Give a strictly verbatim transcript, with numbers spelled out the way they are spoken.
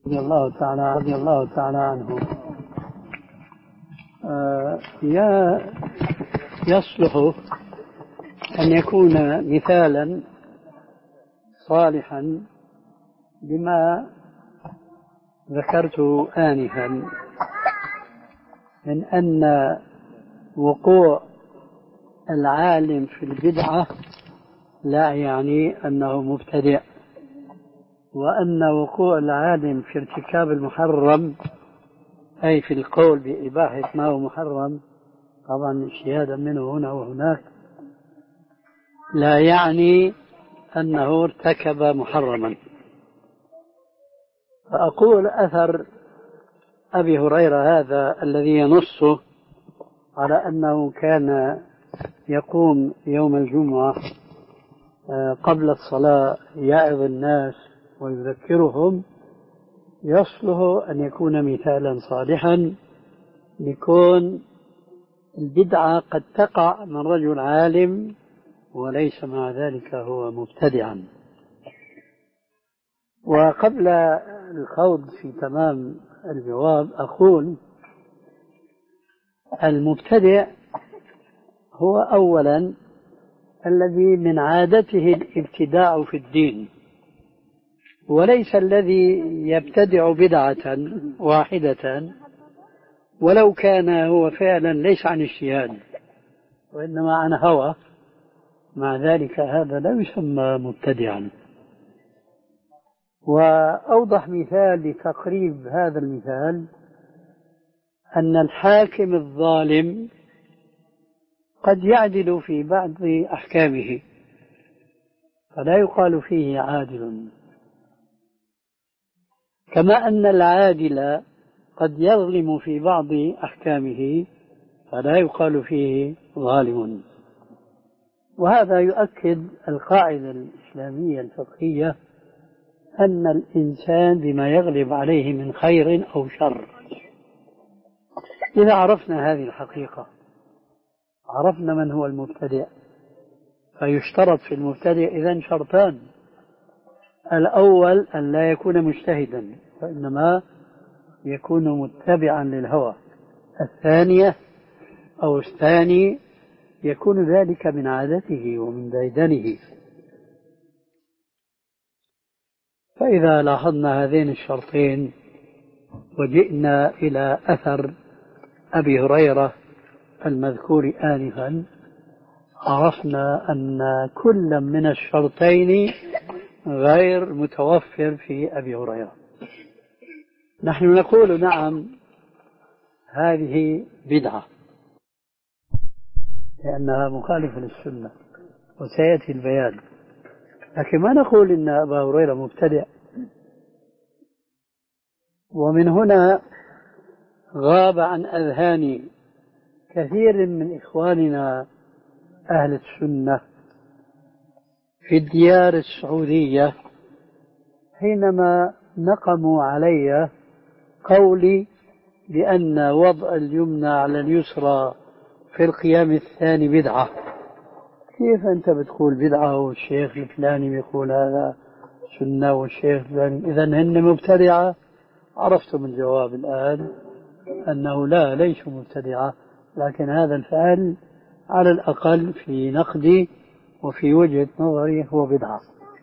رضي الله تعالى رضي الله تعالى عنه آه يا يصلح أن يكون مثالا صالحا بما ذكرت آنفا من أن وقوع العالم في البدعة لا يعني أنه مبتدع، وأن وقوع العالم في ارتكاب المحرم أي في القول بإباحة ما هو محرم، طبعا اجتهادا منه هنا وهناك، لا يعني أنه ارتكب محرما. فأقول أثر أبي هريرة هذا الذي ينص على أنه كان يقوم يوم الجمعة قبل الصلاة يعظ الناس ويذكرهم، يصلح أن يكون مثالا صالحا لكون البدعة قد تقع من رجل عالم وليس مع ذلك هو مبتدعا. وقبل الخوض في تمام الجواب أقول المبتدع هو أولا الذي من عادته الابتداع في الدين، وليس الذي يبتدع بدعة واحدة ولو كان هو فعلا ليس عن اجتهاد وإنما عن هوى، مع ذلك هذا لا يسمى مبتدعا. وأوضح مثال لتقريب هذا المثال أن الحاكم الظالم قد يعدل في بعض أحكامه فلا يقال فيه عادل، كما أن العادل قد يظلم في بعض أحكامه فلا يقال فيه ظالم. وهذا يؤكد القاعدة الإسلامية الفقهية أن الإنسان بما يغلب عليه من خير أو شر. إذا عرفنا هذه الحقيقة عرفنا من هو المبتدع، فيشترط في المبتدع إذن شرطان: الأول أن لا يكون مجتهدا وإنما يكون متبعا للهوى، الثانية أو الثاني يكون ذلك من عادته ومن ديدنه. فإذا لاحظنا هذين الشرطين وجئنا إلى أثر أبي هريرة المذكور آنفا عرفنا أن كل من الشرطين غير متوفر في أبي هريرة. نحن نقول نعم هذه بدعة لأنها مخالفة للسنة وسيأتي البيان، لكن ما نقول إن أبا هريرة مبتدع. ومن هنا غاب عن أذهان كثير من إخواننا أهل السنة في الديار السعودية حينما نقموا علي قولي بأن وضع اليمنى على اليسرى في القيام الثاني بدعة. كيف أنت بتقول بدعة والشيخ الفلاني بيقول هذا سنة والشيخ الفلاني إذن هن مبتدعة؟ عرفتم الجواب الآن أنه لا، ليسوا مبتدعة، لكن هذا الفعل على الأقل في نقدي وفي وجهة نظري هو بدعة.